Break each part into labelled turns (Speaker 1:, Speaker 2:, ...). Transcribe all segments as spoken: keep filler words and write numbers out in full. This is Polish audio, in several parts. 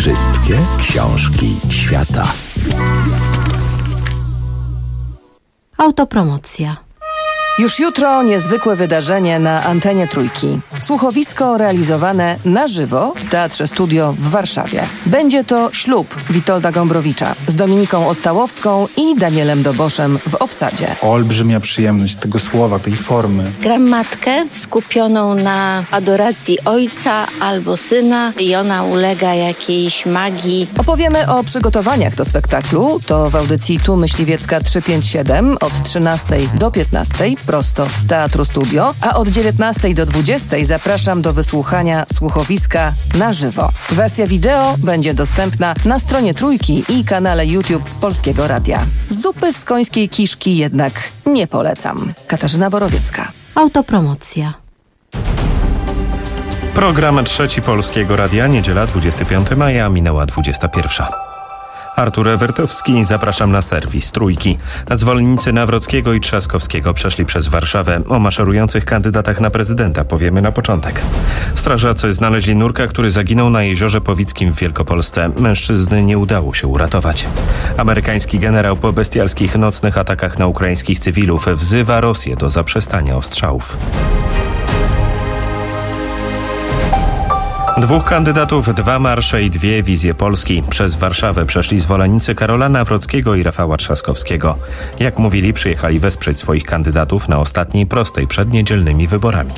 Speaker 1: Wszystkie książki świata.
Speaker 2: Autopromocja.
Speaker 3: Już jutro niezwykłe wydarzenie na antenie Trójki. Słuchowisko realizowane na żywo w Teatrze Studio w Warszawie. Będzie to Ślub Witolda Gombrowicza z Dominiką Ostałowską i Danielem Doboszem w obsadzie.
Speaker 4: Olbrzymia przyjemność tego słowa, tej formy.
Speaker 5: Gram matkę skupioną na adoracji ojca albo syna i ona ulega jakiejś magii.
Speaker 3: Opowiemy o przygotowaniach do spektaklu. To w audycji Tu Myśliwiecka trzysta pięćdziesiąt siedem od trzynastej do piętnastej prosto z Teatru Studio, a od dziewiętnastej do dwudziestej zapraszam do wysłuchania słuchowiska na żywo. Wersja wideo będzie dostępna na stronie Trójki i kanale YouTube Polskiego Radia. Zupy z końskiej kiszki jednak nie polecam. Katarzyna Borowiecka.
Speaker 2: Autopromocja.
Speaker 6: Program Trzeci Polskiego Radia, niedziela dwudziestego piątego maja, minęła dwudziesta pierwsza. Artur Ewertowski, zapraszam na serwis Trójki. Zwolennicy Nawrockiego i Trzaskowskiego przeszli przez Warszawę. O maszerujących kandydatach na prezydenta powiemy na początek. Strażacy znaleźli nurka, który zaginął na Jeziorze Powickim w Wielkopolsce. Mężczyzny nie udało się uratować. Amerykański generał po bestialskich nocnych atakach na ukraińskich cywilów wzywa Rosję do zaprzestania ostrzałów. Dwóch kandydatów, dwa marsze i dwie wizje Polski. Przez Warszawę przeszli zwolennicy Karola Nawrockiego i Rafała Trzaskowskiego. Jak mówili, przyjechali wesprzeć swoich kandydatów na ostatniej prostej przed niedzielnymi wyborami.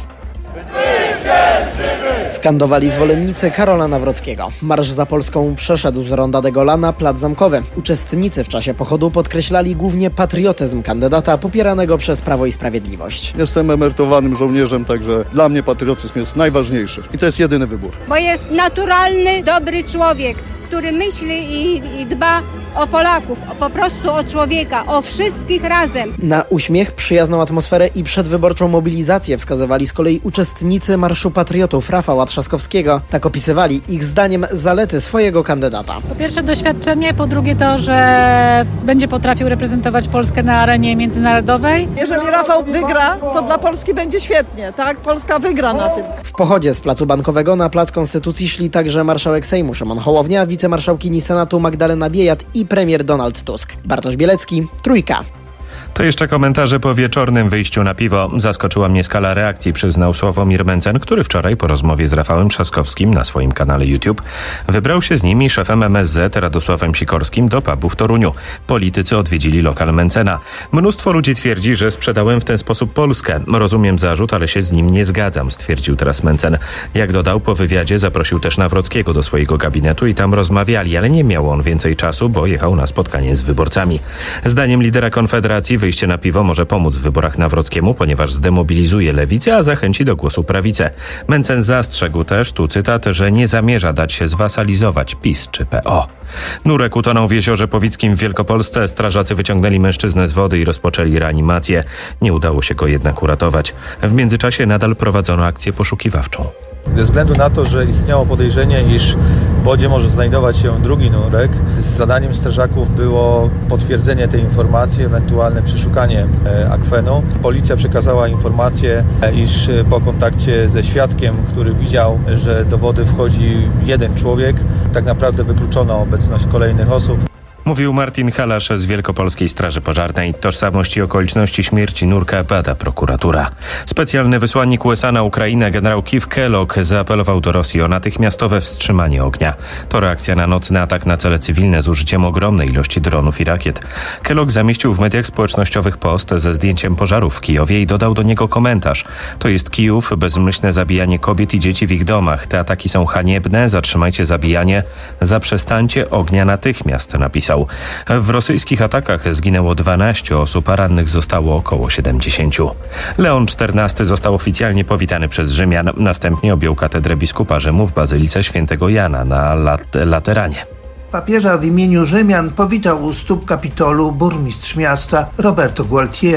Speaker 7: Skandowali zwolennicy Karola Nawrockiego. Marsz za Polską przeszedł z Ronda de Gola na Plac Zamkowy. Uczestnicy w czasie pochodu podkreślali głównie patriotyzm kandydata popieranego przez Prawo i Sprawiedliwość.
Speaker 8: Jestem emerytowanym żołnierzem, także dla mnie patriotyzm jest najważniejszy. I to jest jedyny wybór.
Speaker 9: Bo jest naturalny, dobry człowiek, który myśli i, i dba o Polaków, o, po prostu o człowieka, o wszystkich razem.
Speaker 7: Na uśmiech, przyjazną atmosferę i przedwyborczą mobilizację wskazywali z kolei uczestnicy Marszu Patriotów Rafała Trzaskowskiego. Tak opisywali ich zdaniem zalety swojego kandydata.
Speaker 10: Po pierwsze doświadczenie, po drugie to, że będzie potrafił reprezentować Polskę na arenie międzynarodowej.
Speaker 11: Jeżeli Rafał wygra, to dla Polski będzie świetnie, tak? Polska wygra na tym.
Speaker 7: W pochodzie z Placu Bankowego na Plac Konstytucji szli także marszałek Sejmu Szymon Hołownia, wicemarszałkini Senatu Magdalena Biejat i premier Donald Tusk. Bartosz Bielecki, Trójka.
Speaker 6: To jeszcze komentarze po wieczornym wyjściu na piwo. Zaskoczyła mnie skala reakcji, przyznał Sławomir Mencen, który wczoraj po rozmowie z Rafałem Trzaskowskim na swoim kanale YouTube wybrał się z nimi szefem M S Z Radosławem Sikorskim do pubu w Toruniu. Politycy odwiedzili lokal Mencena. Mnóstwo ludzi twierdzi, że sprzedałem w ten sposób Polskę. Rozumiem zarzut, ale się z nim nie zgadzam, stwierdził teraz Mencen. Jak dodał, po wywiadzie zaprosił też Nawrockiego do swojego gabinetu i tam rozmawiali, ale nie miał on więcej czasu, bo jechał na spotkanie z wyborcami. Zdaniem lidera Konfederacji wyjście na piwo może pomóc w wyborach Nawrockiemu, ponieważ zdemobilizuje lewicę, a zachęci do głosu prawicę. Mencen zastrzegł też, tu cytat, że nie zamierza dać się zwasalizować PiS czy P O. Nurek utonął w Jeziorze Powickim w Wielkopolsce. Strażacy wyciągnęli mężczyznę z wody i rozpoczęli reanimację. Nie udało się go jednak uratować. W międzyczasie nadal prowadzono akcję poszukiwawczą.
Speaker 12: Ze względu na to, że istniało podejrzenie, iż w wodzie może znajdować się drugi nurek, zadaniem strażaków było potwierdzenie tej informacji, ewentualne przeszukanie akwenu. Policja przekazała informację, iż po kontakcie ze świadkiem, który widział, że do wody wchodzi jeden człowiek, tak naprawdę wykluczono obecność kolejnych osób.
Speaker 6: Mówił Martin Halasz z Wielkopolskiej Straży Pożarnej. Tożsamość i okoliczności śmierci nurka bada prokuratura. Specjalny wysłannik U S A na Ukrainę generał Keith Kellogg zaapelował do Rosji o natychmiastowe wstrzymanie ognia. To reakcja na nocny atak na cele cywilne z użyciem ogromnej ilości dronów i rakiet. Kellogg zamieścił w mediach społecznościowych post ze zdjęciem pożarów w Kijowie i dodał do niego komentarz. To jest Kijów, bezmyślne zabijanie kobiet i dzieci w ich domach. Te ataki są haniebne, zatrzymajcie zabijanie, zaprzestańcie ognia natychmiast, napisał. W rosyjskich atakach zginęło dwanaście osób, a rannych zostało około siedemdziesiąt. Leon czternasty został oficjalnie powitany przez Rzymian. Następnie objął katedrę biskupa Rzymu w Bazylice Świętego Jana na Lat- Lateranie.
Speaker 13: Papieża w imieniu Rzymian powitał u stóp Kapitolu burmistrz miasta Roberto Gualtieri.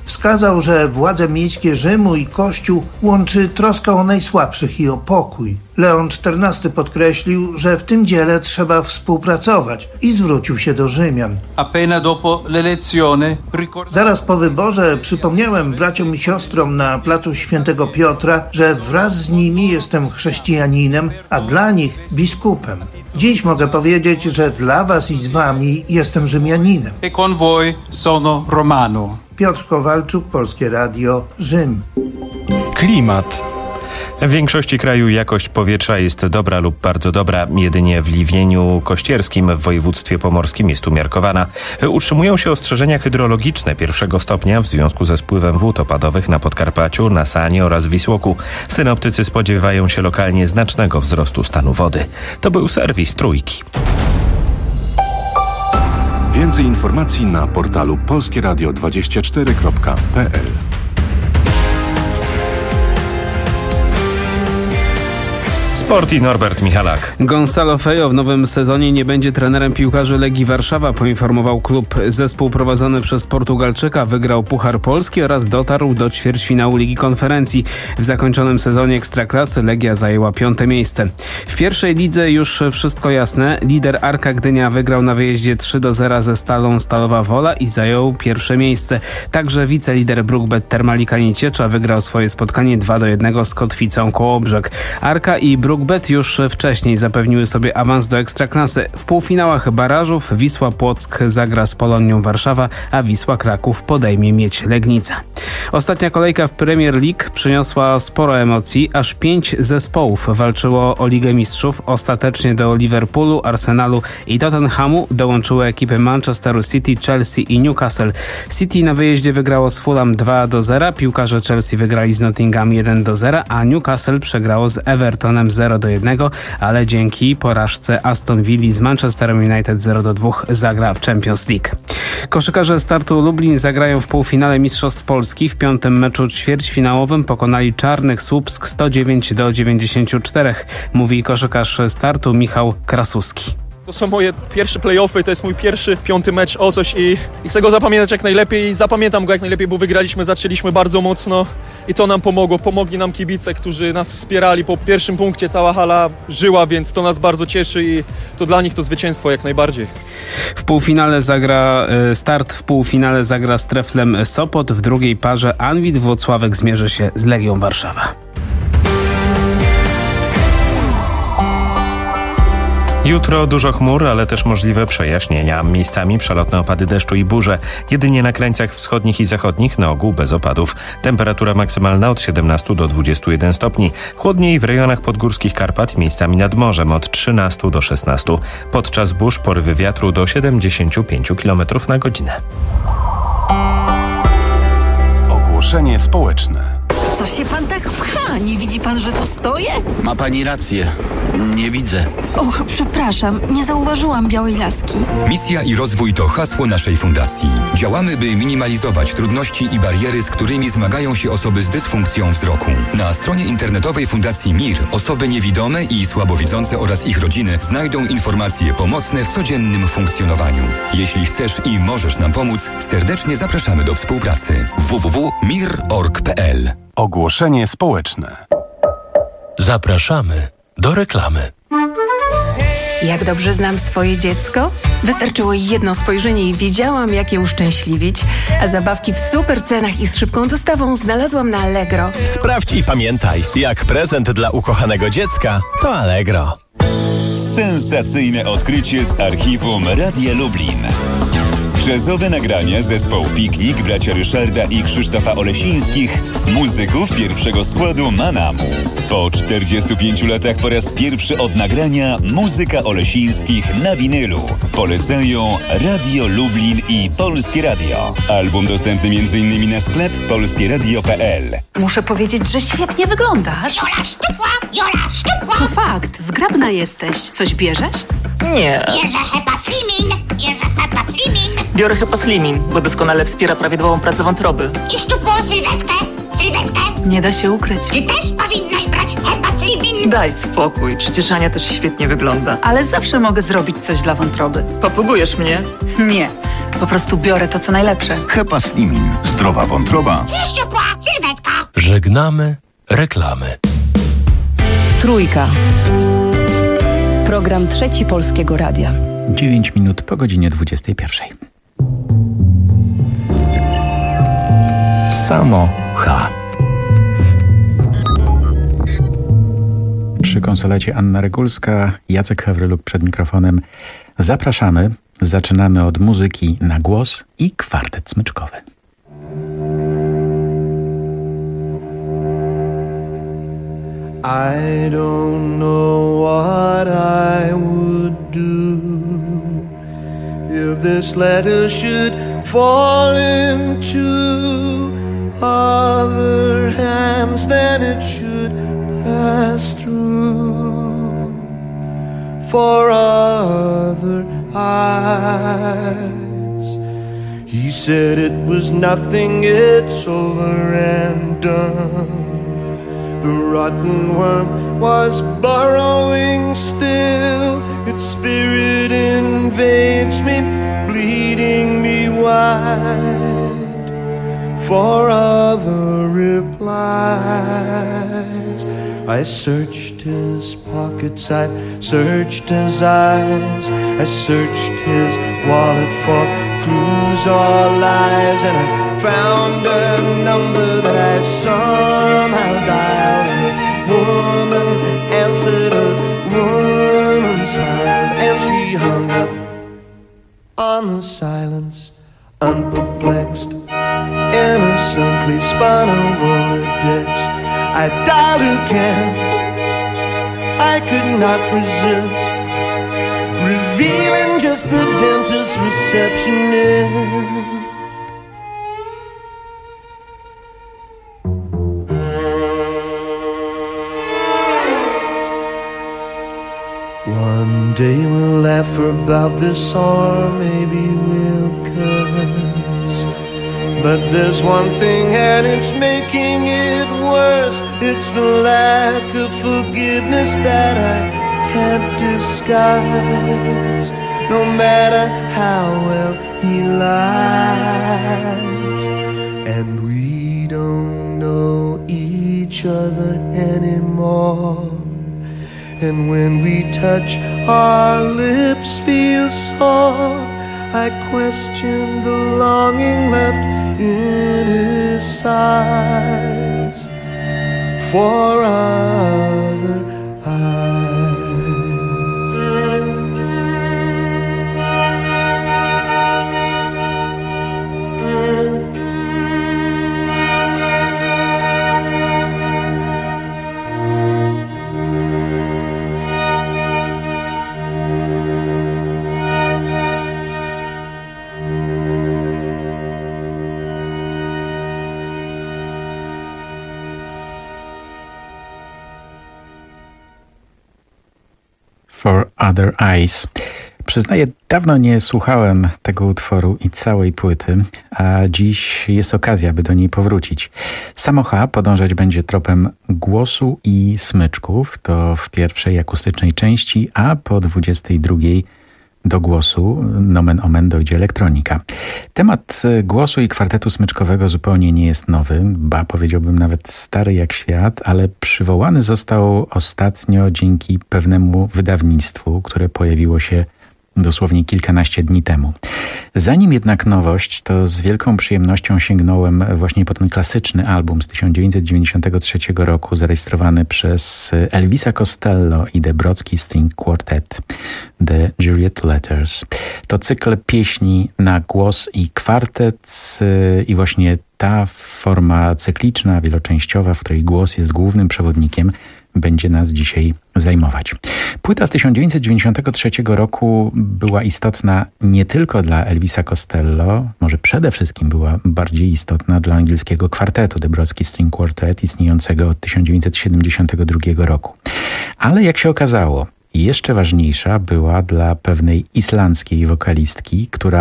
Speaker 2: Wskazał, że władze miejskie Rzymu i Kościół łączy troska o najsłabszych i o pokój. Leon czternasty podkreślił, że w tym dziele trzeba współpracować i zwrócił się do Rzymian. Zaraz po wyborze przypomniałem braciom i siostrom na placu Świętego Piotra, że wraz z nimi jestem chrześcijaninem, a dla nich biskupem. Dziś mogę powiedzieć, że dla was i z wami jestem Rzymianinem.
Speaker 13: E con voi sono romano.
Speaker 2: Piotr Kowalczuk, Polskie Radio, Rzym.
Speaker 6: Klimat. W większości kraju jakość powietrza jest dobra lub bardzo dobra. Jedynie w Liwieniu Kościerskim w województwie pomorskim jest umiarkowana. Utrzymują się ostrzeżenia hydrologiczne pierwszego stopnia w związku ze spływem wód opadowych na Podkarpaciu, na Sanie oraz Wisłoku. Synoptycy spodziewają się lokalnie znacznego wzrostu stanu wody. To był serwis Trójki.
Speaker 14: Więcej informacji na portalu polskie radio dwadzieścia cztery kropka p l.
Speaker 6: Sport i Norbert Michalak.
Speaker 15: Gonzalo Fejo w nowym sezonie nie będzie trenerem piłkarzy Legii Warszawa, poinformował klub. Zespół prowadzony przez Portugalczyka wygrał Puchar Polski oraz dotarł do ćwierćfinału Ligi Konferencji. W zakończonym sezonie Ekstraklasy Legia zajęła piąte miejsce. W pierwszej lidze już wszystko jasne. Lider Arka Gdynia wygrał na wyjeździe trzy do zera ze Stalą Stalowa Wola i zajął pierwsze miejsce. Także wicelider Brukbet Termalika Nieciecza wygrał swoje spotkanie dwa do jednego z Kotwicą Kołobrzeg. Arka i Brukbet już wcześniej zapewniły sobie awans do Ekstraklasy. W półfinałach barażów Wisła Płock zagra z Polonią Warszawa, a Wisła Kraków podejmie Miedź Legnica. Ostatnia kolejka w Premier League przyniosła sporo emocji. Aż pięć zespołów walczyło o Ligę Mistrzów. Ostatecznie do Liverpoolu, Arsenalu i Tottenhamu dołączyły ekipy Manchesteru City, Chelsea i Newcastle. City na wyjeździe wygrało z Fulham dwa do zera, piłkarze Chelsea wygrali z Nottingham jeden do zera, a Newcastle przegrało z Evertonem zero do jednego, ale dzięki porażce Aston Villa z Manchesterem United zero do dwóch zagra w Champions League. Koszykarze Startu Lublin zagrają w półfinale Mistrzostw Polski. W piątym meczu ćwierćfinałowym pokonali Czarnych Słupsk sto dziewięć do dziewięćdziesięciu czterech, mówi koszykarz Startu Michał Krasuski.
Speaker 16: To są moje pierwsze play-offy, to jest mój pierwszy, piąty mecz o coś i, i chcę go zapamiętać jak najlepiej i zapamiętam go jak najlepiej, bo wygraliśmy, zaczęliśmy bardzo mocno i to nam pomogło. Pomogli nam kibice, którzy nas wspierali. Po pierwszym punkcie cała hala żyła, więc to nas bardzo cieszy i to dla nich to zwycięstwo jak najbardziej.
Speaker 15: W półfinale zagra Start, w półfinale zagra z Treflem Sopot, w drugiej parze Anwit Włocławek zmierzy się z Legią Warszawa.
Speaker 6: Jutro dużo chmur, ale też możliwe przejaśnienia. Miejscami przelotne opady deszczu i burze. Jedynie na krańcach wschodnich i zachodnich na ogół bez opadów. Temperatura maksymalna od siedemnastu do dwudziestu jeden stopni. Chłodniej w rejonach podgórskich Karpat, miejscami nad morzem od trzynastu do szesnastu. Podczas burz porywy wiatru do siedemdziesięciu pięciu kilometrów na godzinę.
Speaker 14: Ogłoszenie społeczne.
Speaker 17: Co się pan tak pcha? Nie widzi pan, że tu stoję?
Speaker 18: Ma pani rację. Nie widzę.
Speaker 17: Och, przepraszam, nie zauważyłam białej laski.
Speaker 19: Misja i rozwój to hasło naszej fundacji. Działamy, by minimalizować trudności i bariery, z którymi zmagają się osoby z dysfunkcją wzroku. Na stronie internetowej Fundacji M I R osoby niewidome i słabowidzące oraz ich rodziny znajdą informacje pomocne w codziennym funkcjonowaniu. Jeśli chcesz i możesz nam pomóc, serdecznie zapraszamy do współpracy. w w w kropka mir kropka org kropka p l.
Speaker 14: Ogłoszenie społeczne.
Speaker 1: Zapraszamy do reklamy.
Speaker 20: Jak dobrze znam swoje dziecko? Wystarczyło jedno spojrzenie i wiedziałam, jak je uszczęśliwić. A zabawki w super cenach i z szybką dostawą znalazłam na Allegro.
Speaker 21: Sprawdź i pamiętaj, jak prezent dla ukochanego dziecka, to Allegro.
Speaker 22: Sensacyjne odkrycie z archiwum Radia Lublin. Jazzowe nagrania zespołu Piknik, bracia Ryszarda i Krzysztofa Olesińskich, muzyków pierwszego składu Manamu. Po czterdziestu pięciu latach po raz pierwszy od nagrania muzyka Olesińskich na winylu. Polecają Radio Lublin i Polskie Radio. Album dostępny między innymi na sklep polskie radio kropka p l.
Speaker 23: Muszę powiedzieć, że świetnie wyglądasz.
Speaker 24: Jola szczupła, Jola szczupła.
Speaker 23: To fakt, zgrabna jesteś. Coś bierzesz?
Speaker 24: Nie. Bierze Hepa Slimin, bierze Hepa Slimin.
Speaker 25: Biorę Hepa Slimin, bo doskonale wspiera prawidłową pracę wątroby.
Speaker 24: I szczupłą sylwetkę, sylwetkę.
Speaker 23: Nie da się ukryć.
Speaker 24: Ty też powinnaś brać Hepa Slimin.
Speaker 25: Daj spokój, przecież Ania też świetnie wygląda.
Speaker 23: Ale zawsze mogę zrobić coś dla wątroby.
Speaker 25: Popugujesz mnie?
Speaker 23: Nie, po prostu biorę to, co najlepsze.
Speaker 14: Hepa Slimin. Zdrowa wątroba.
Speaker 24: Pieszczupła, sylwetka.
Speaker 1: Żegnamy reklamy.
Speaker 3: Trójka. Program Trzeci Polskiego Radia.
Speaker 4: dziewięć minut po godzinie dwudziestej pierwszej. Samo H. Przy konsolecie Anna Regulska, Jacek Hawryluk przed mikrofonem. Zapraszamy. Zaczynamy od muzyki na głos i kwartet smyczkowy.
Speaker 5: I don't know what I would do if this letter should fall into other hands, then it should pass through for other eyes. He said it was nothing, it's over and done. The rotten worm was burrowing still. Its spirit invades me, bleeding me wide for other replies. I searched his pockets, I searched his eyes, I searched his wallet for clues or lies, and I found a number that I somehow dialed. A woman answered, a woman smiled, and she hung up on the silence, unperplexed, innocently spun a Rolodex. I dialed again, I could not resist, revealing just the dentist receptionist. One day we'll laugh about this, or maybe we'll curse. But there's one thing and it's making it worse. It's the lack of forgiveness that I can't disguise. No matter how well he lies. And we don't know each other anymore. And when we touch, our lips feel sore. I question the longing left in his eyes for other
Speaker 4: For Other Eyes. Przyznaję, dawno nie słuchałem tego utworu i całej płyty, a dziś jest okazja, by do niej powrócić. Samo H podążać będzie tropem głosu i smyczków, to w pierwszej akustycznej części, a po dwudziestej drugiej do głosu, nomen omen, dojdzie elektronika. Temat głosu i kwartetu smyczkowego zupełnie nie jest nowy, ba powiedziałbym nawet stary jak świat, ale przywołany został ostatnio dzięki pewnemu wydawnictwu, które pojawiło się dosłownie kilkanaście dni temu. Zanim jednak nowość, to z wielką przyjemnością sięgnąłem właśnie po ten klasyczny album z tysiąc dziewięćset dziewięćdziesiątego trzeciego roku, zarejestrowany przez Elvisa Costello i The Brodsky String Quartet, The Juliet Letters. To cykl pieśni na głos i kwartet i właśnie ta forma cykliczna, wieloczęściowa, w której głos jest głównym przewodnikiem, będzie nas dzisiaj zajmować. Płyta z tysiąc dziewięćset dziewięćdziesiątego trzeciego roku była istotna nie tylko dla Elvisa Costello, może przede wszystkim była bardziej istotna dla angielskiego kwartetu The Brodsky String Quartet, istniejącego od tysiąc dziewięćset siedemdziesiątego drugiego roku. Ale jak się okazało, jeszcze ważniejsza była dla pewnej islandzkiej wokalistki, która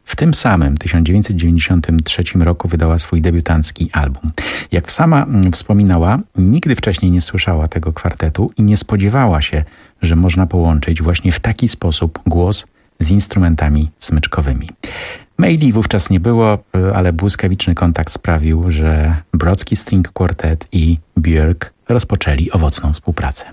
Speaker 4: W tym samym tysiąc dziewięćset dziewięćdziesiątym trzecim roku wydała swój debiutancki album. Jak sama wspominała, nigdy wcześniej nie słyszała tego kwartetu i nie spodziewała się, że można połączyć właśnie w taki sposób głos z instrumentami smyczkowymi. Maili wówczas nie było, ale błyskawiczny kontakt sprawił, że Brodzki String Quartet i Björk rozpoczęli owocną współpracę.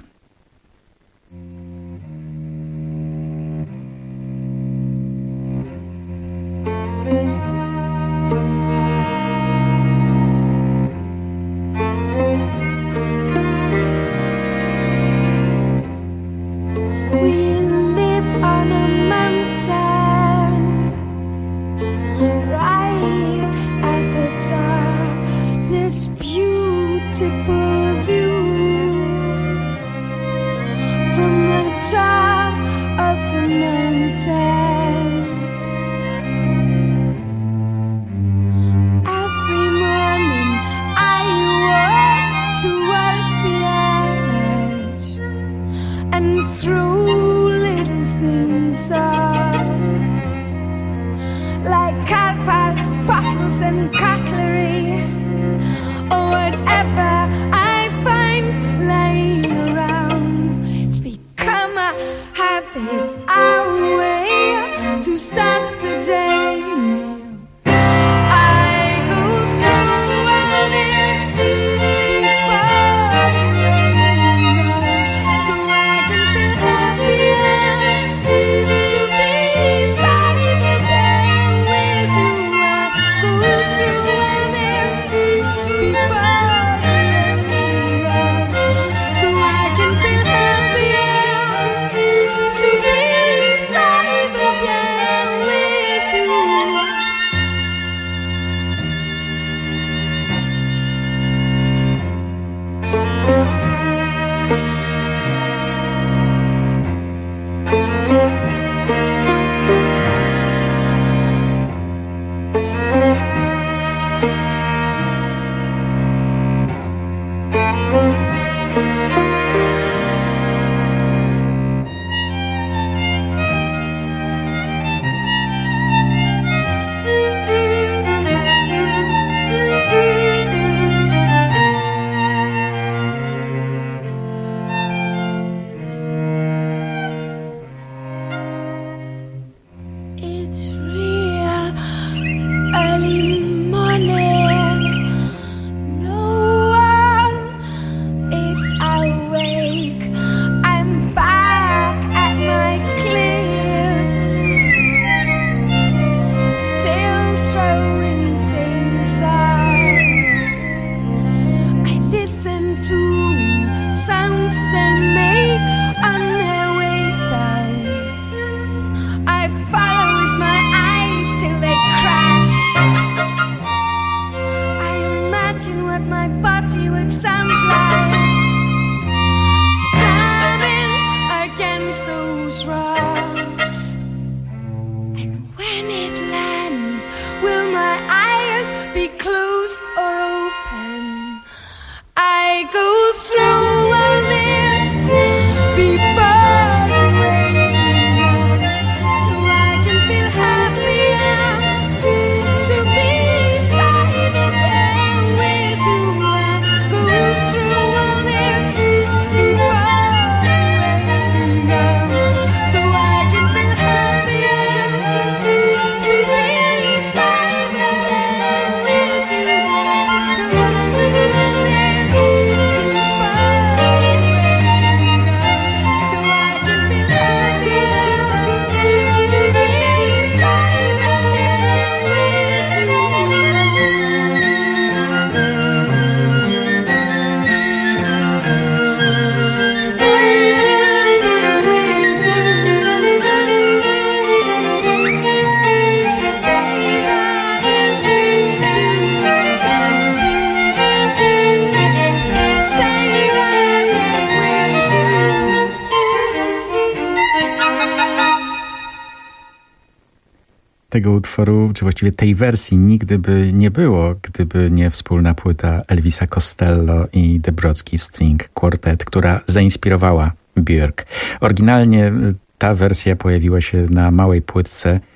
Speaker 4: Tego utworu, czy właściwie tej wersji nigdy by nie było, gdyby nie wspólna płyta Elvisa Costello i The Brodzki String Quartet, która zainspirowała Björk. Oryginalnie ta wersja pojawiła się na małej płytce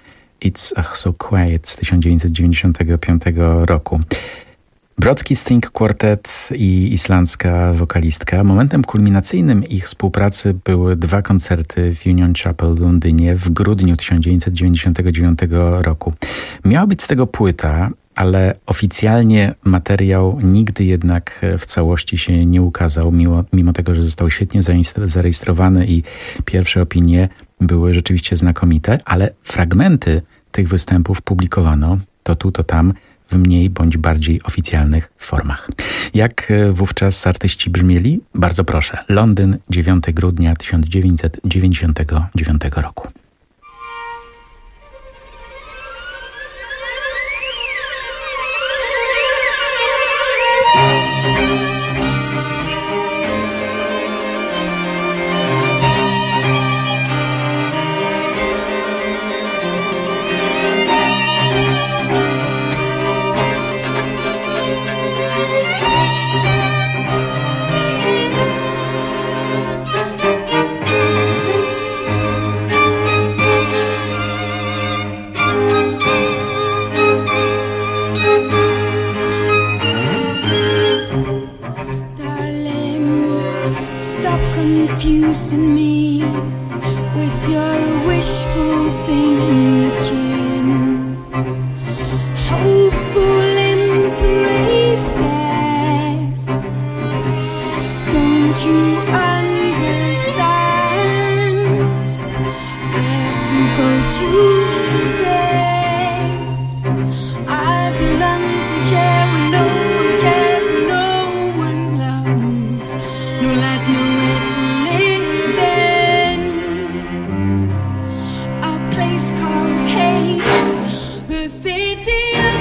Speaker 4: It's So Quiet z tysiąc dziewięćset dziewięćdziesiątego piątego roku. Brodzki String Quartet i islandzka wokalistka. Momentem kulminacyjnym ich współpracy były dwa koncerty w Union Chapel w Londynie w grudniu tysiąc dziewięćset dziewięćdziesiątego dziewiątego roku. Miała być z tego płyta, ale oficjalnie materiał nigdy jednak w całości się nie ukazał, mimo, mimo tego, że został świetnie zarejestrowany i pierwsze opinie były rzeczywiście znakomite, ale fragmenty tych występów publikowano to tu, to tam, w mniej bądź bardziej oficjalnych formach. Jak wówczas artyści brzmieli? Bardzo proszę. Londyn, dziewiątego grudnia tysiąc dziewięćset dziewięćdziesiątego dziewiątego roku.
Speaker 7: Confusing me with your wishful thinking, hopeful embraces. Don't you understand? I have to go through this. I belong to share with no one cares, no one loves, no life, nowhere to live in. A place called Hades, the city of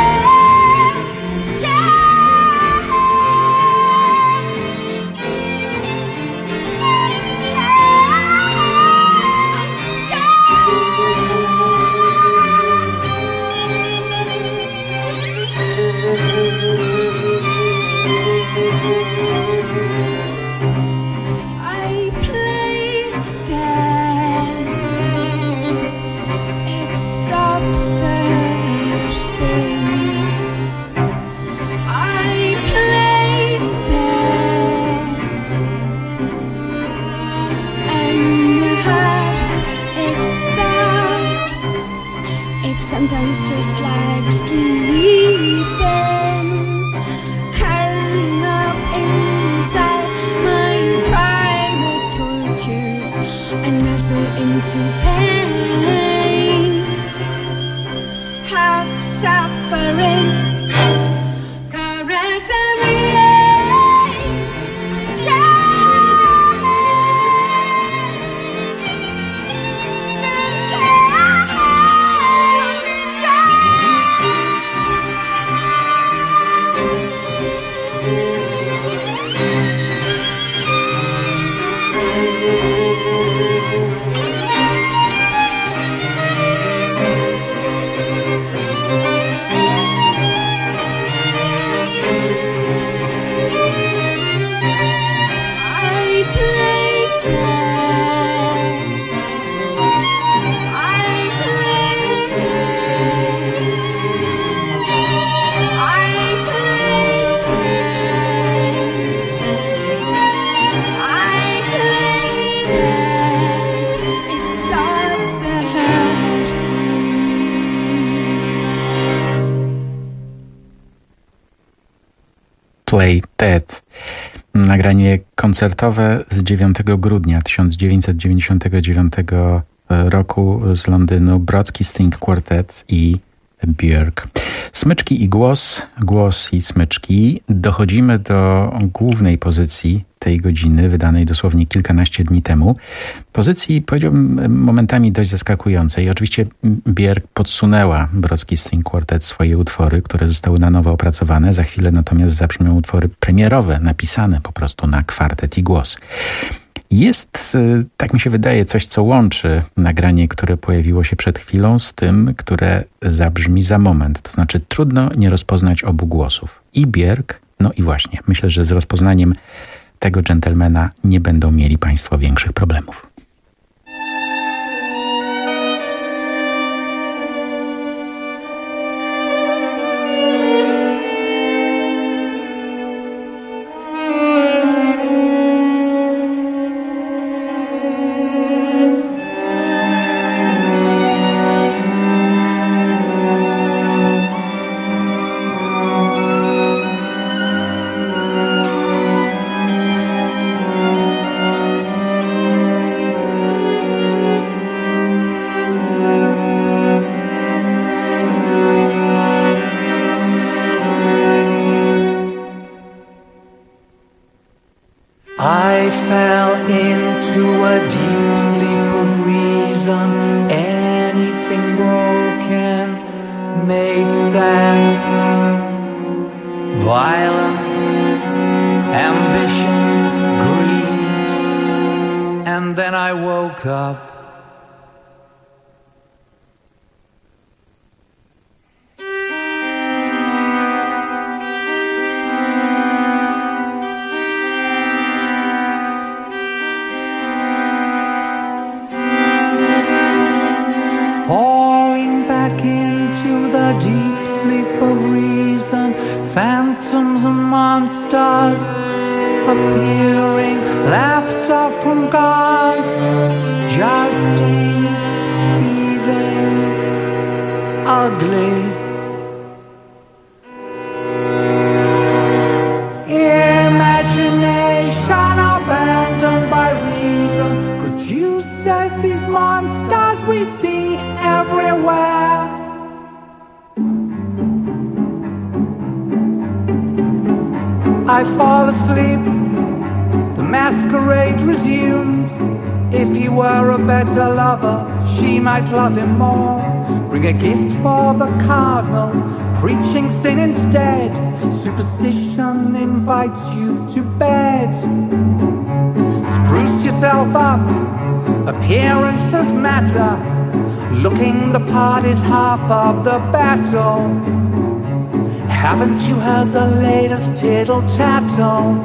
Speaker 7: I play dead. It stops the hurting. I play dead, and the heart, it stops. It's sometimes just like sleeping, curling up inside my private tortures and nestle into pain. Hug suffering, caress every day. I play dead. I play dead. I play dead. I play dead. It stops the hurting.
Speaker 4: Play Dead. Nagranie koncertowe z dziewiątego grudnia tysiąc dziewięćset dziewięćdziesiątego dziewiątego roku z Londynu. Brodzki String Quartet i Björk. Smyczki i głos, głos i smyczki. Dochodzimy do głównej pozycji tej godziny, wydanej dosłownie kilkanaście dni temu. Pozycji, powiedziałbym, momentami dość zaskakującej. Oczywiście Björk podsunęła Brodzki String Quartet swoje utwory, które zostały na nowo opracowane. Za chwilę natomiast zabrzmią utwory premierowe, napisane po prostu na kwartet i głos. Jest, tak mi się wydaje, coś, co łączy nagranie, które pojawiło się przed chwilą, z tym, które zabrzmi za moment. To znaczy trudno nie rozpoznać obu głosów. I Björk, no i właśnie, myślę, że z rozpoznaniem tego dżentelmena nie będą mieli Państwo większych problemów.
Speaker 8: woke up. Falling back into the deep sleep of reason, phantoms and monsters appearing, laughter from gods, jousting, thieving, ugly. Imagination abandoned by reason produces these monsters we see everywhere. I fall asleep, the masquerade resumes. If he were a better lover, she might love him more. Bring a gift for the cardinal, preaching sin instead. Superstition invites youth to bed. Spruce yourself up, appearances matter. Looking the part is half of the battle. Haven't you heard the latest tittle-tattle?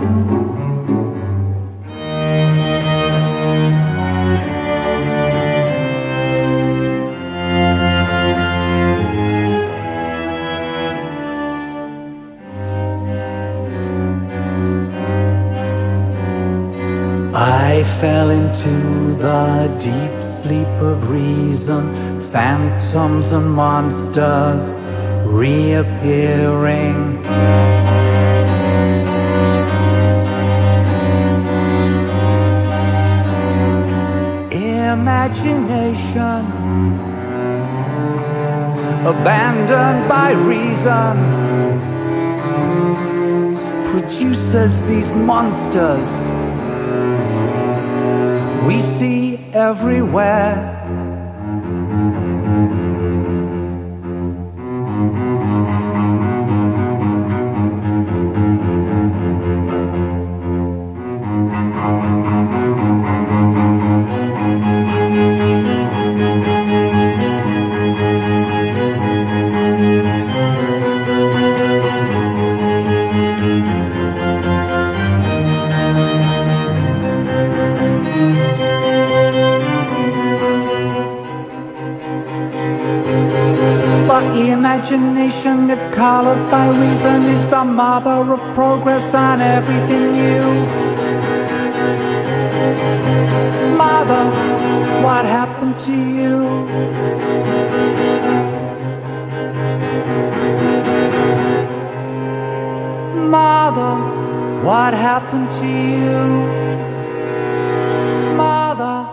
Speaker 8: I fell into the deep sleep of reason, phantoms and monsters reappearing. Imagination abandoned by reason produces these monsters we see everywhere. Imagination, if colored by reason, is the mother of progress and everything new. Mother, what happened to you? Mother, what happened to you? Mother.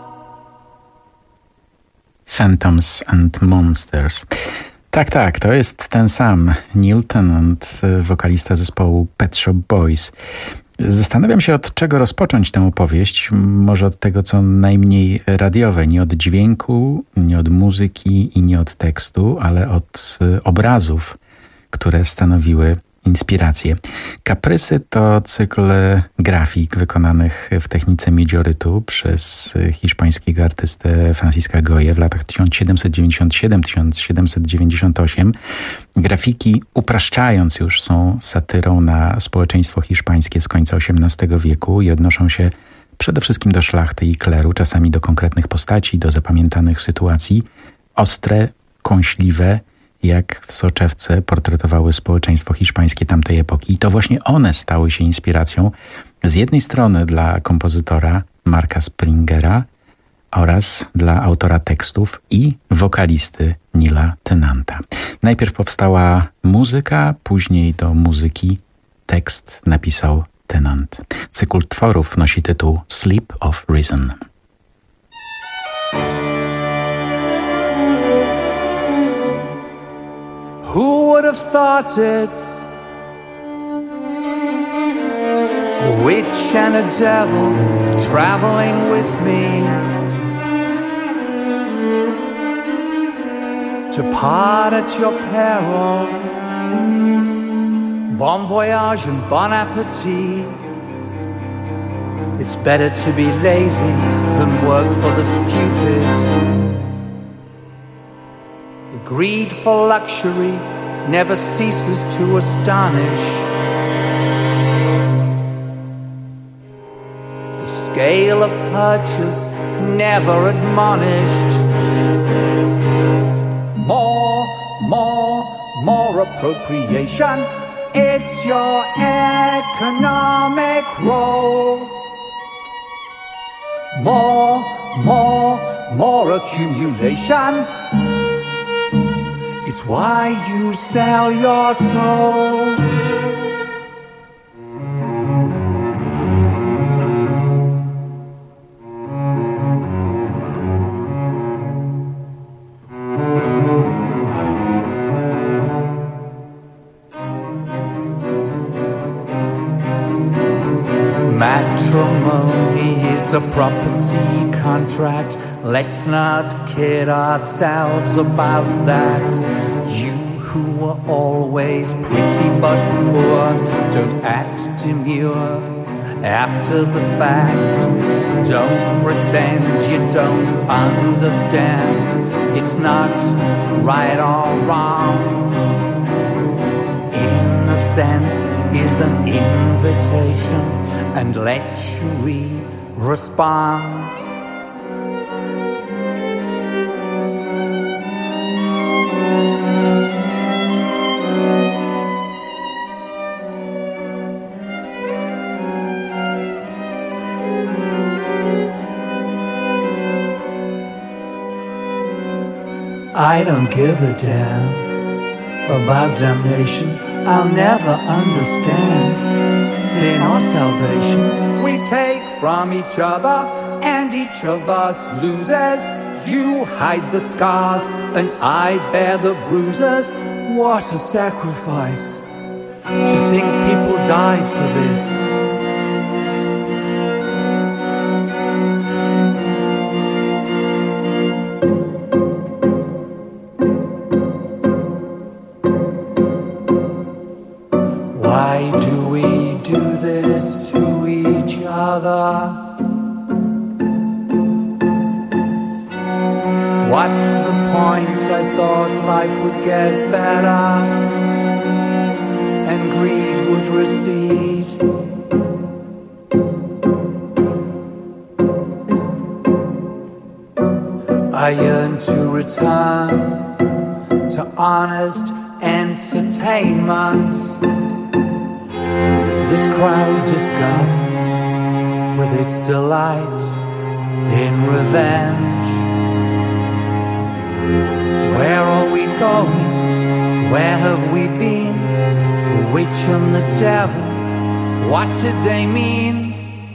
Speaker 4: Phantoms and Monsters. Tak, tak, to jest ten sam Neil Tennant, wokalista zespołu Pet Shop Boys. Zastanawiam się, od czego rozpocząć tę opowieść. Może od tego, co najmniej radiowe. Nie od dźwięku, nie od muzyki i nie od tekstu, ale od obrazów, które stanowiły inspirację. Kaprysy to cykl grafik wykonanych w technice midiorytu przez hiszpańskiego artystę Francisca Goya w latach tysiąc siedemset dziewięćdziesiąt siedem do tysiąc siedemset dziewięćdziesiąt osiem. Grafiki, upraszczając już, są satyrą na społeczeństwo hiszpańskie z końca osiemnastego wieku i odnoszą się przede wszystkim do szlachty i kleru, czasami do konkretnych postaci, do zapamiętanych sytuacji. Ostre, kąśliwe, jak w soczewce portretowały społeczeństwo hiszpańskie tamtej epoki. I to właśnie one stały się inspiracją z jednej strony dla kompozytora Marka Springera oraz dla autora tekstów i wokalisty Neila Tennanta. Najpierw powstała muzyka, później do muzyki tekst napisał Tennant. Cykl tworów nosi tytuł Sleep of Reason.
Speaker 8: Who would have thought it? A witch and a devil traveling with me to part at your peril. Bon voyage and bon appetit. It's better to be lazy than work for the stupid. The greed for luxury never ceases to astonish. The scale of purchase never admonished. More, more, more appropriation. It's your economic role. More, more, more accumulation. It's why you sell your soul. Matrimony is a property contract. Let's not kid ourselves about that. You who were always pretty but poor, don't act demure after the fact. Don't pretend you don't understand. It's not right or wrong. Innocence is an invitation, and lechery responds. I don't give a damn about damnation. I'll never understand sin or salvation. We take from each other and each of us loses. You hide the scars and I bear the bruises. What a sacrifice to think people died for this. What's the point? I thought life would get better and greed would recede. I yearn to return to honest entertainment. This crowd disgusts with its delight in revenge. Where are we going? Where have we been? The witch and the devil, what did they mean?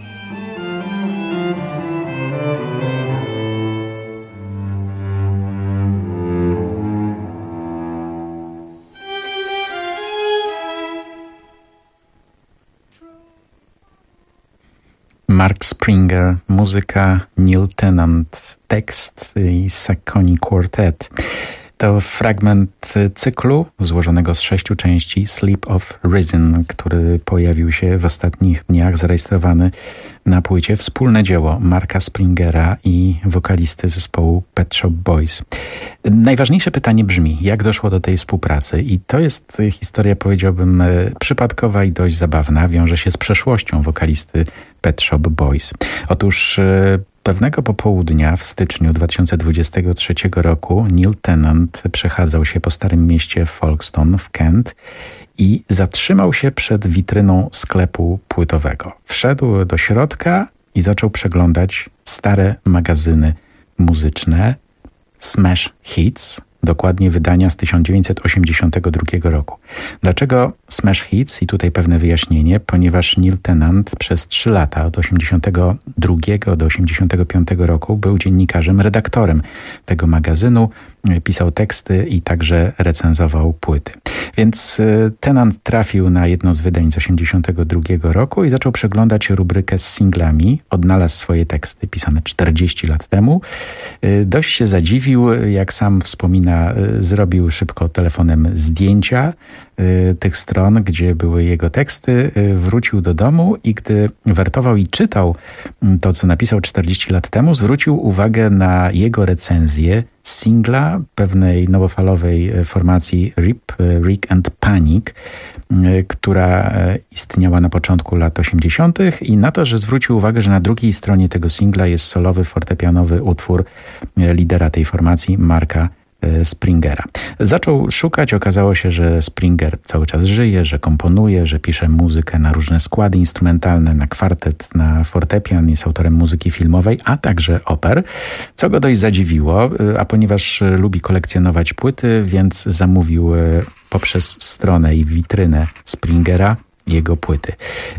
Speaker 4: Mark Springer, muzyka Neil Tennant, tekst i Saucony Quartet. To fragment cyklu złożonego z sześciu części Sleep of Reason, który pojawił się w ostatnich dniach, zarejestrowany na płycie. Wspólne dzieło Marka Springera i wokalisty zespołu Pet Shop Boys. Najważniejsze pytanie brzmi, jak doszło do tej współpracy? I to jest historia, powiedziałbym, przypadkowa i dość zabawna. Wiąże się z przeszłością wokalisty Pet Shop Boys. Otóż pewnego popołudnia w styczniu dwa tysiące dwudziestego trzeciego roku Neil Tennant przechadzał się po Starym Mieście Folkestone w Kent i zatrzymał się przed witryną sklepu płytowego. Wszedł do środka i zaczął przeglądać stare magazyny muzyczne Smash Hits, dokładnie wydania z tysiąc dziewięćset osiemdziesiątego drugiego roku. Dlaczego Smash Hits? I tutaj pewne wyjaśnienie, ponieważ Neil Tennant przez trzy lata, od osiemdziesiątego drugiego do osiemdziesiątego piątego roku, był dziennikarzem, redaktorem tego magazynu, pisał teksty i także recenzował płyty. Więc Tennant trafił na jedno z wydań z osiemdziesiątego drugiego roku i zaczął przeglądać rubrykę z singlami. Odnalazł swoje teksty pisane czterdzieści lat temu. Dość się zadziwił, jak sam wspomina, zrobił szybko telefonem zdjęcia tych stron stron, gdzie były jego teksty, wrócił do domu i gdy wertował i czytał to, co napisał czterdzieści lat temu, zwrócił uwagę na jego recenzję singla pewnej nowofalowej formacji R I P, Rig and Panic, która istniała na początku lat osiemdziesiątych i na to, że zwrócił uwagę, że na drugiej stronie tego singla jest solowy fortepianowy utwór lidera tej formacji, Marka Springera. Zaczął szukać, okazało się, że Springer cały czas żyje, że komponuje, że pisze muzykę na różne składy instrumentalne, na kwartet, na fortepian, jest autorem muzyki filmowej, a także oper, co go dość zadziwiło, a ponieważ lubi kolekcjonować płyty, więc zamówił poprzez stronę i witrynę Springera jego płyty.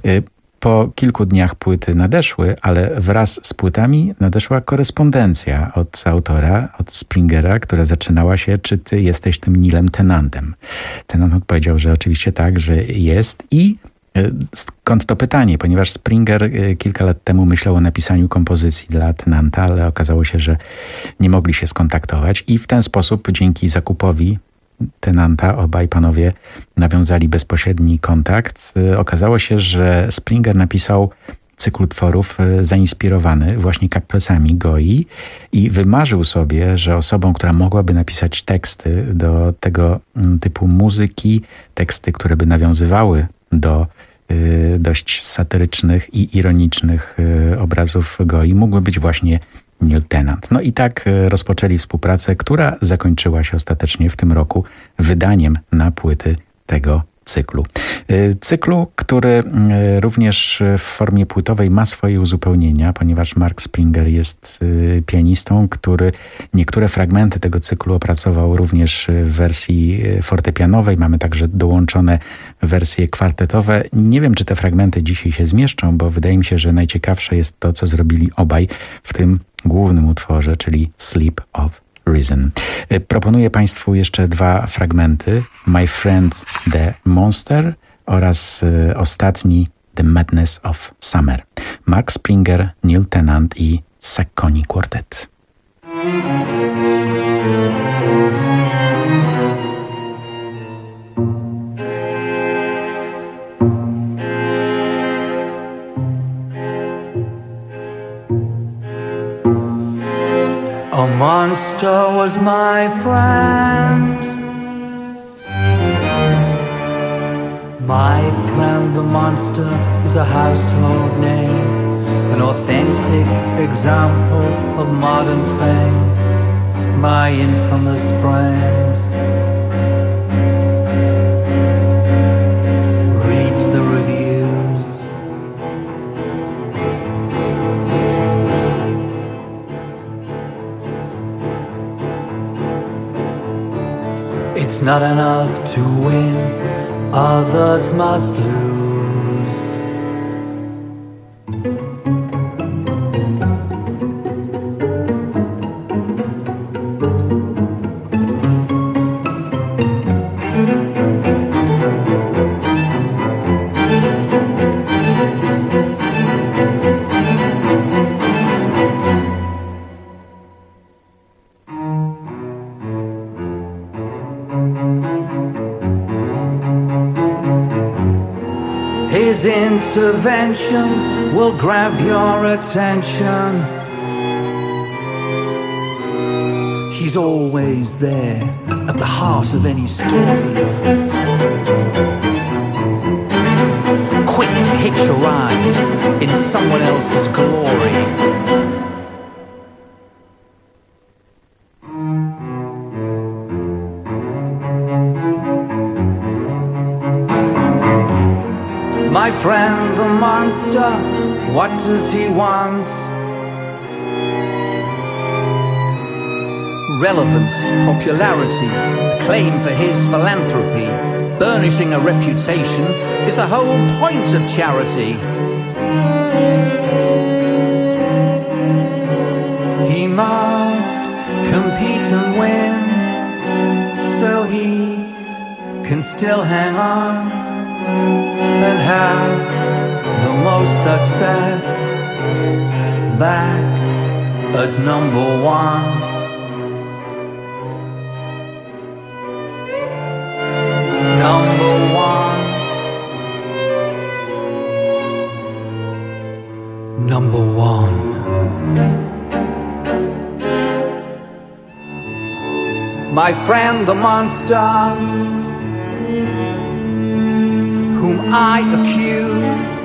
Speaker 4: Po kilku dniach płyty nadeszły, ale wraz z płytami nadeszła korespondencja od autora, od Springera, która zaczynała się: czy ty jesteś tym Neilem Tennantem? Tennant odpowiedział, że oczywiście tak, że jest. I skąd to pytanie? Ponieważ Springer kilka lat temu myślał o napisaniu kompozycji dla Tennanta, ale okazało się, że nie mogli się skontaktować i w ten sposób, dzięki zakupowi Tennanta, obaj panowie nawiązali bezpośredni kontakt. Okazało się, że Springer napisał cykl utworów zainspirowany właśnie kaprysami Goi i wymarzył sobie, że osobą, która mogłaby napisać teksty do tego typu muzyki, teksty, które by nawiązywały do y, dość satyrycznych i ironicznych y, obrazów Goi, mógłby być właśnie Neil Tennant. No i tak rozpoczęli współpracę, która zakończyła się ostatecznie w tym roku wydaniem na płyty tego cyklu. Cyklu, który również w formie płytowej ma swoje uzupełnienia, ponieważ Mark Springer jest pianistą, który niektóre fragmenty tego cyklu opracował również w wersji fortepianowej. Mamy także dołączone wersje kwartetowe. Nie wiem, czy te fragmenty dzisiaj się zmieszczą, bo wydaje mi się, że najciekawsze jest to, co zrobili obaj w tym głównym utworze, czyli Sleep of Reason. Proponuję Państwu jeszcze dwa fragmenty. My Friend the Monster oraz y, ostatni The Madness of Summer. Mark Springer, Neil Tennant i Sacconi Quartet.
Speaker 8: A monster was my friend. My friend the monster is a household name, an authentic example of modern fame. My infamous friend reads the reviews. It's not enough to win, others must lose. His interventions will grab your attention. He's always there at the heart of any story, quick to hitch a ride in someone else's glory. My friend the monster, what does he want? Relevance, popularity, acclaim for his philanthropy. Burnishing a reputation is the whole point of charity. He must compete and win, so he can still hang on and have the most success back at number one. Number one. my friend the monster, whom I accuse.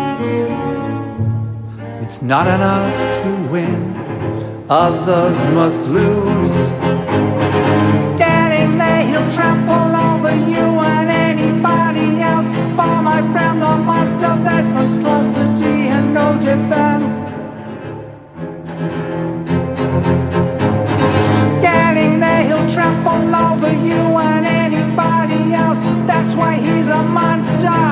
Speaker 8: It's not enough to win, others must lose. Getting there, he'll trample over you and anybody else. For my friend the monster, there's monstrosity and no defense. Getting there, he'll trample over you and anybody else. That's why he's a monster,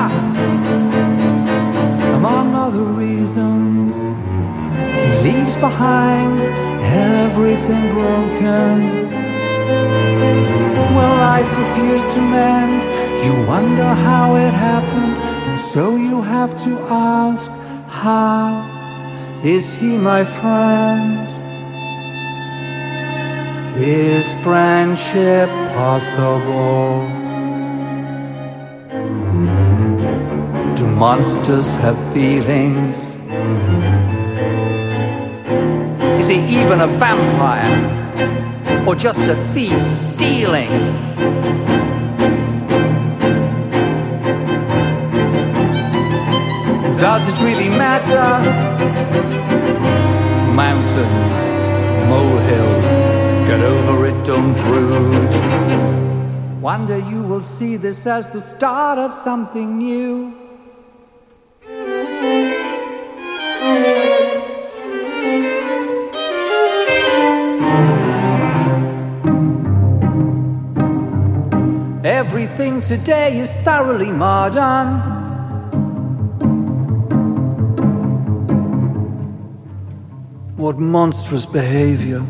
Speaker 8: among other reasons. He leaves behind everything broken. Well, life refused to mend. You wonder how it happened, and so you have to ask, how is he my friend? Is friendship possible? Do monsters have feelings? Is he even a vampire? Or just a thief stealing? Does it really matter? Mountains, molehills, get over it, don't brood. One day you will see this as the start of something new. Everything today is thoroughly modern. What monstrous behavior.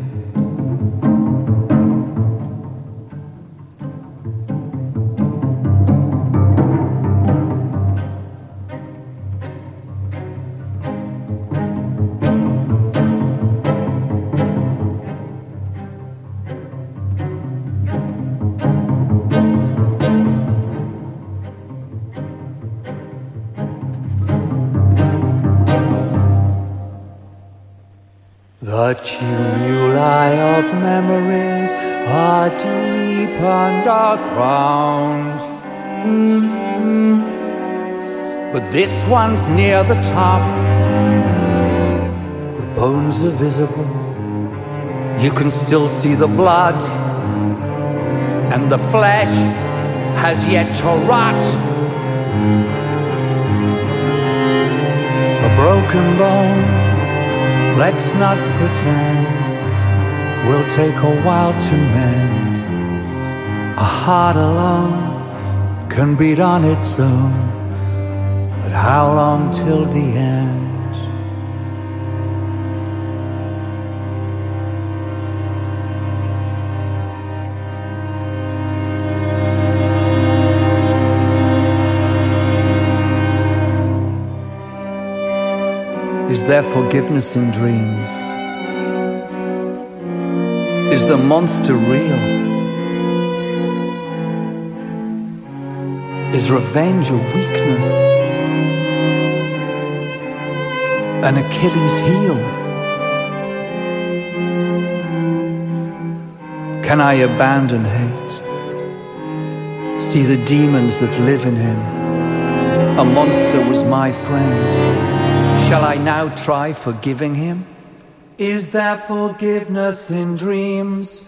Speaker 8: The tumuli of memories are deep underground, but this one's near the top. The bones are visible, you can still see the blood, and the flesh has yet to rot. A broken bone, let's not pretend, will take a while to mend. A heart alone can beat on its own, but how long till the end? Is there forgiveness in dreams? Is the monster real? Is revenge a weakness? An Achilles heel? Can I abandon hate? See the demons that live in him. A monster was my friend. Shall I now try forgiving him? Is there forgiveness in dreams?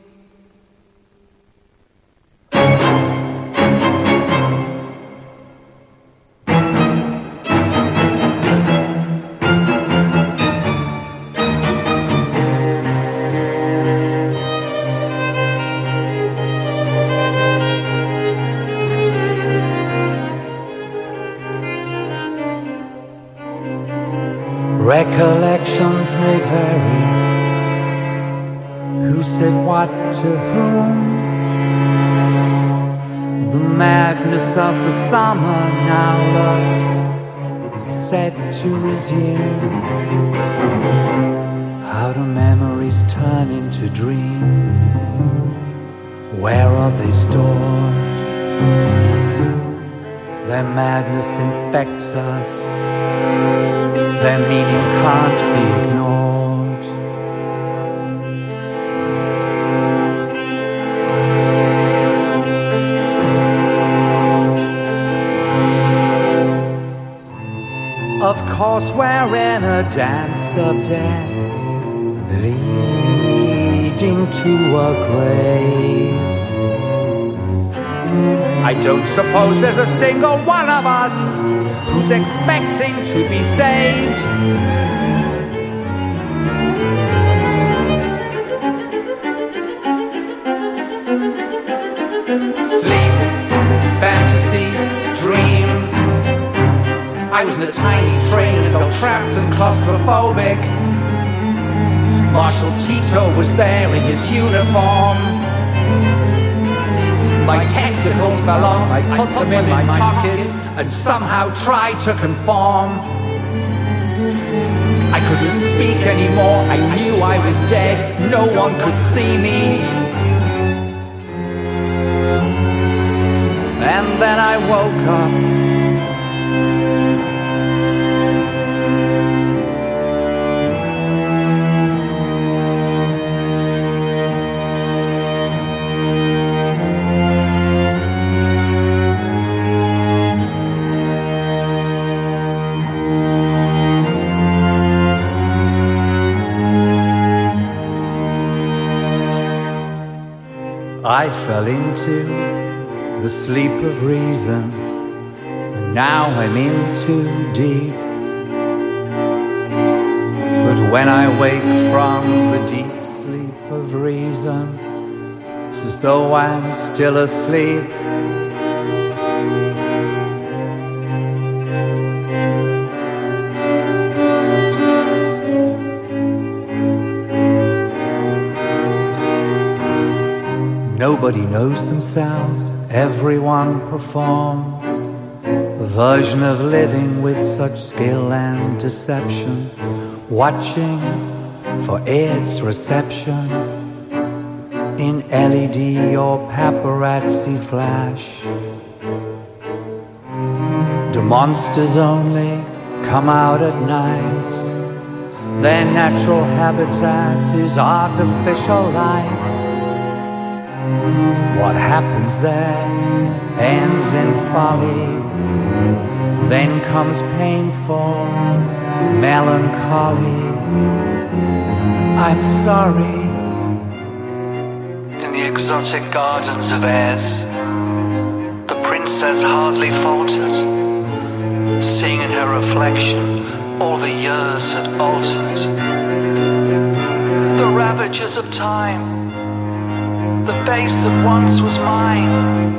Speaker 8: Recollections may vary. Who said what to whom? The madness of the summer now looks set to resume. How do memories turn into dreams? Where are they stored? Their madness infects us. Their meaning can't be ignored. dance of death leading to a grave. I don't suppose there's a single one of us who's expecting to be saved. Sleep, fantasy, dreams. I was in a tiny train and felt trapped and claustrophobic. Marshal Tito was there in his uniform. My testicles fell off, I put them in my pocket and somehow tried to conform. I couldn't speak anymore, I knew I was dead, no one could see me. And then I woke up. I fell into the sleep of reason, and now I'm in too deep. But when I wake from the deep sleep of reason, it's as though I'm still asleep. Nobody knows themselves, everyone performs a version of living with such skill and deception, watching for its reception in L E D or paparazzi flash. Do monsters only come out at night? Their natural habitat is artificial light. What happens there ends in folly. Then comes painful melancholy. I'm sorry.
Speaker 9: In the exotic gardens of Airs, the princess hardly faltered. Seeing in her reflection all the years had altered. The ravages of time, the face that once was mine.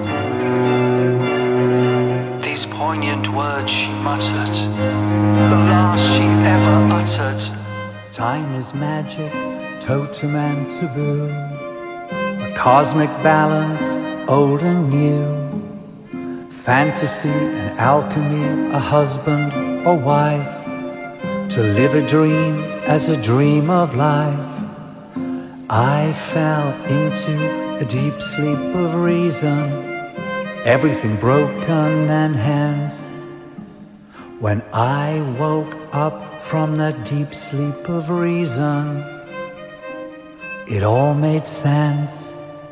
Speaker 9: These poignant words she muttered, the last she ever uttered.
Speaker 8: Time is magic, totem and taboo, a cosmic balance, old and new. Fantasy and alchemy, a husband or wife, to live a dream as a dream of life. I fell into a deep sleep of reason, everything broken and hence. When I woke up from that deep sleep of reason, it all made sense.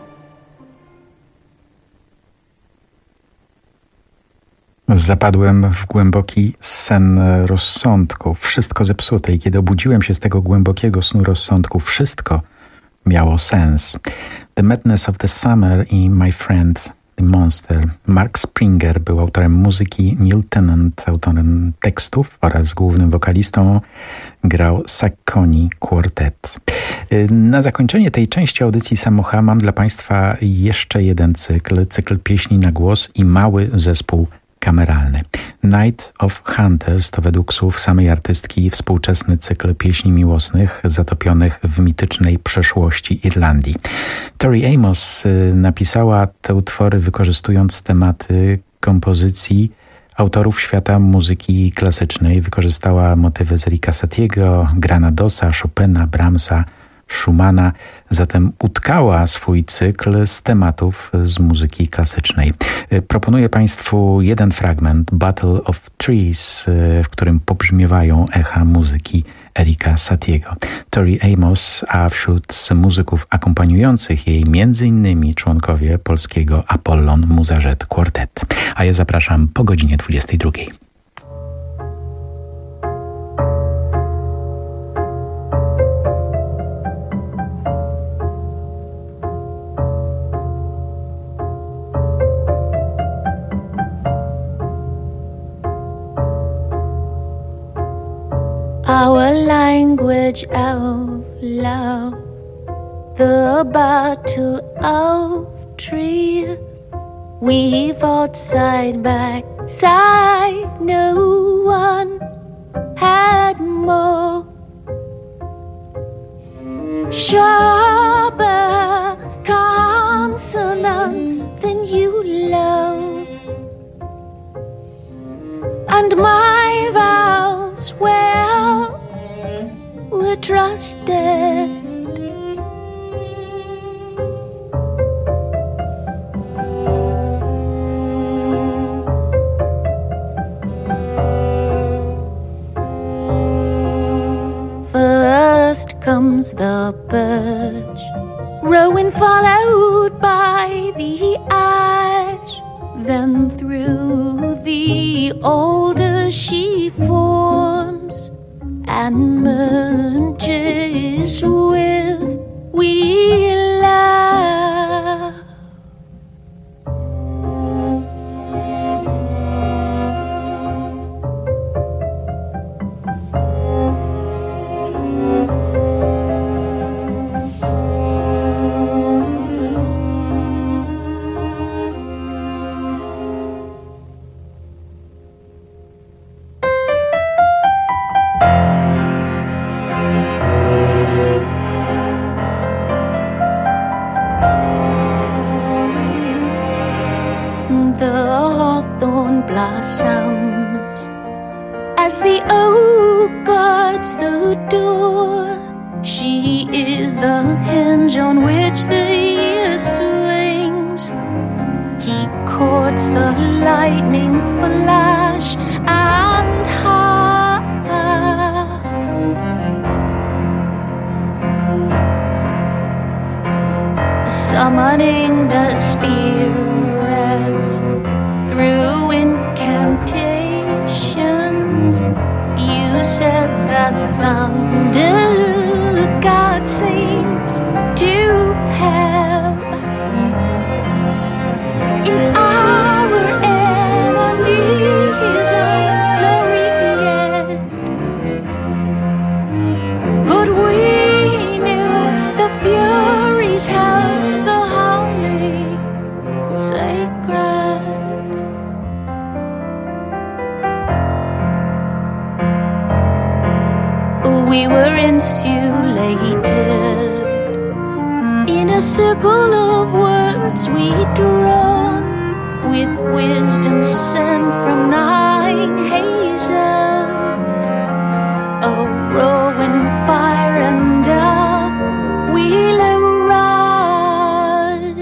Speaker 4: Zapadłem w głęboki sen rozsądku. Wszystko zepsute i kiedy obudziłem się z tego głębokiego snu rozsądku, wszystko miało sens. The Madness of the Summer i My Friend the Monster. Mark Springer był autorem muzyki, Neil Tennant autorem tekstów oraz głównym wokalistą grał Sacconi Quartet. Na zakończenie tej części audycji Samocha mam dla Państwa jeszcze jeden cykl, cykl pieśni na głos i mały zespół kameralny. Night of Hunters to według słów samej artystki współczesny cykl pieśni miłosnych zatopionych w mitycznej przeszłości Irlandii. Tori Amos napisała te utwory wykorzystując tematy kompozycji autorów świata muzyki klasycznej. Wykorzystała motywy z Erika Satiego, Granadosa, Chopina, Brahmsa, Schumana, zatem utkała swój cykl z tematów z muzyki klasycznej. Proponuję Państwu jeden fragment, Battle of Trees, w którym pobrzmiewają echa muzyki Erika Satiego. Tori Amos, a wśród muzyków akompaniujących jej między innymi członkowie polskiego Apollon Muzajet Quartet. A ja zapraszam po godzinie dwudziestej drugiej.
Speaker 2: message of love, the battle of trees. We fought side by side, no one had more. Sharper consonants than you love, and my vows, well, were trusted. First comes the birch, rowan followed by the ash. Then through the alder she forms and merges with we love. Blossoms as the oak guards the door. She is the hinge on which the year swings. He courts the lightning flash and high, summoning the spirits through incantations. You said that thunder God seems to have in our enemies glory yet. But we knew the furies held the holy sacred. We were insulated in a circle of words we'd drawn, with wisdom sent from nine hazels, a roaring fire and a wheeler rod.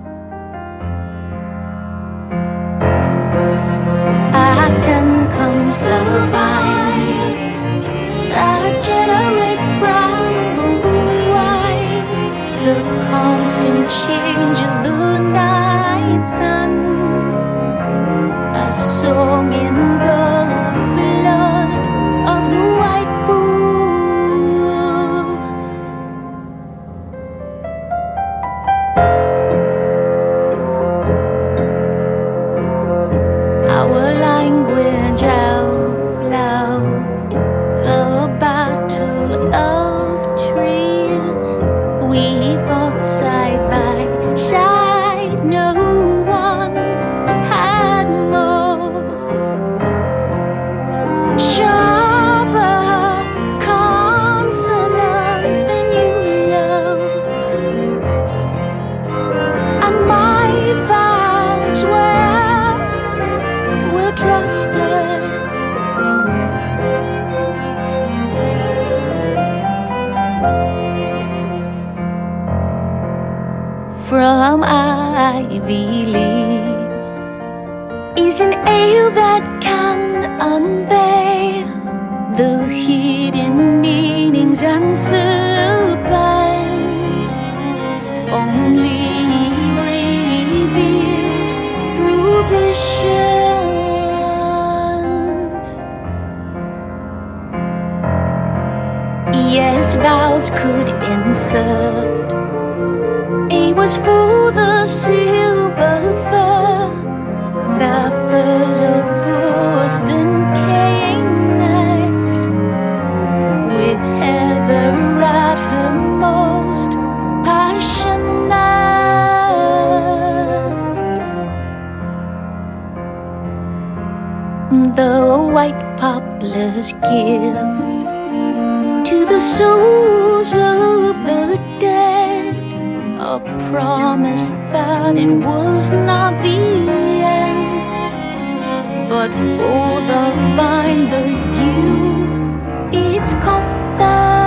Speaker 2: At ten comes the vine that generates bramble wine, the constant change of the night sun, a song in the blood of the white bull. Our language of love, the battle of trees. We fought side by side, no one had more. Sharper consonants than you love, and my vows, well, were trusted. From ivy leaves is an ale that can unveil the hidden meanings and serpents, only revealed through visions. Yes, vows could insert. It was for the silver fur, the furs of gorse then came next, with heather the white poplars give to the souls of the dead a promise that it was not the end, but for the vine, the yew, its coffin.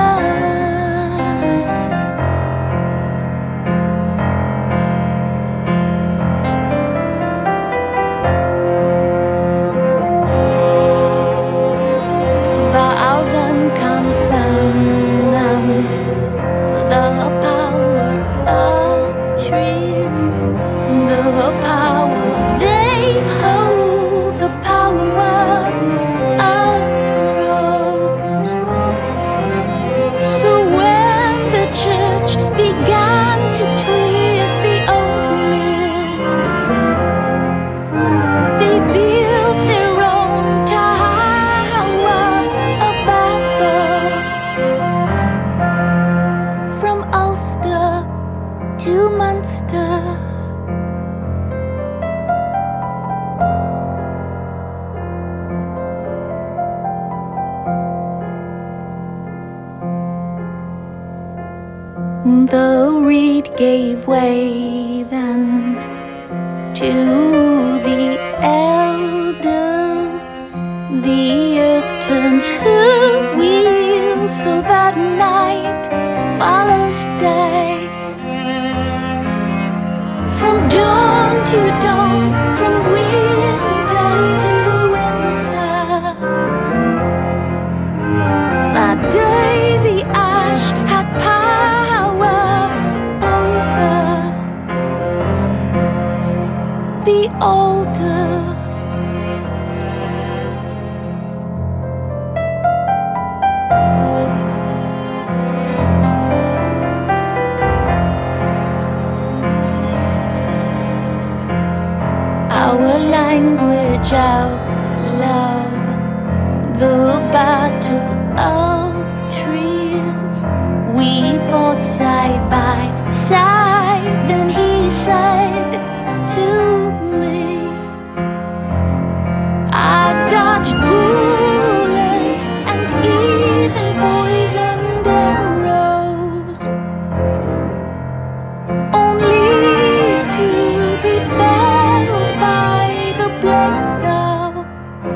Speaker 2: The reed gave way then to the elder. The earth turns her wheels so that night follows day. From dawn to dawn, from winter to winter. That day the ash had power over the altar. Our language, our love, the battle of trees. We fought side by side, then he said to me, I've dodged bullets and even poisoned arrows, only to be felled by the blade of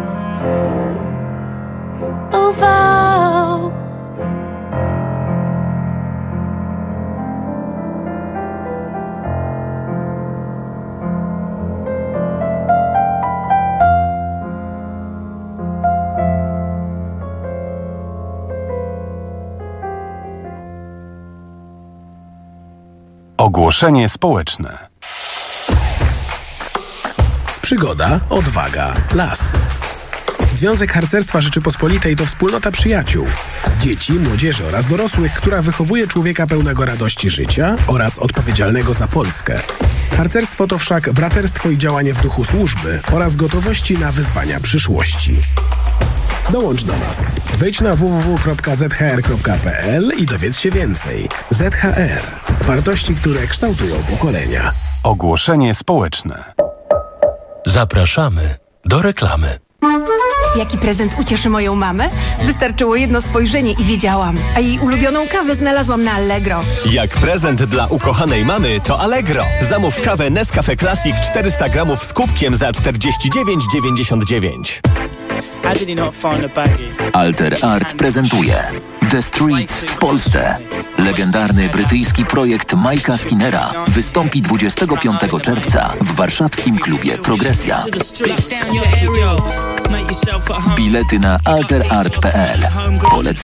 Speaker 2: a vow.
Speaker 14: Ogłoszenie społeczne.
Speaker 10: Przygoda, odwaga, las. Związek Harcerstwa Rzeczypospolitej to wspólnota przyjaciół, dzieci, młodzieży oraz dorosłych, która wychowuje człowieka pełnego radości życia oraz odpowiedzialnego za Polskę. Harcerstwo to wszak braterstwo i działanie w duchu służby oraz gotowości na wyzwania przyszłości. Dołącz do nas. Wejdź na w w w kropka z h r kropka p l i dowiedz się więcej. Z H R. Wartości, które kształtują pokolenia.
Speaker 14: Ogłoszenie społeczne.
Speaker 1: Zapraszamy do reklamy.
Speaker 20: Jaki prezent ucieszy moją mamę? Wystarczyło jedno spojrzenie i wiedziałam. A jej ulubioną kawę znalazłam na Allegro.
Speaker 21: Jak prezent dla ukochanej mamy, to Allegro. Zamów kawę Nescafe Classic czterysta gramów z kubkiem za czterdzieści dziewięć dziewięćdziesiąt dziewięć.
Speaker 11: Alter Art prezentuje The Streets w Polsce. Legendarny brytyjski projekt Mike'a Skinnera wystąpi dwudziestego piątego czerwca w warszawskim klubie Progresja. Bilety na alter art kropka p l. Polec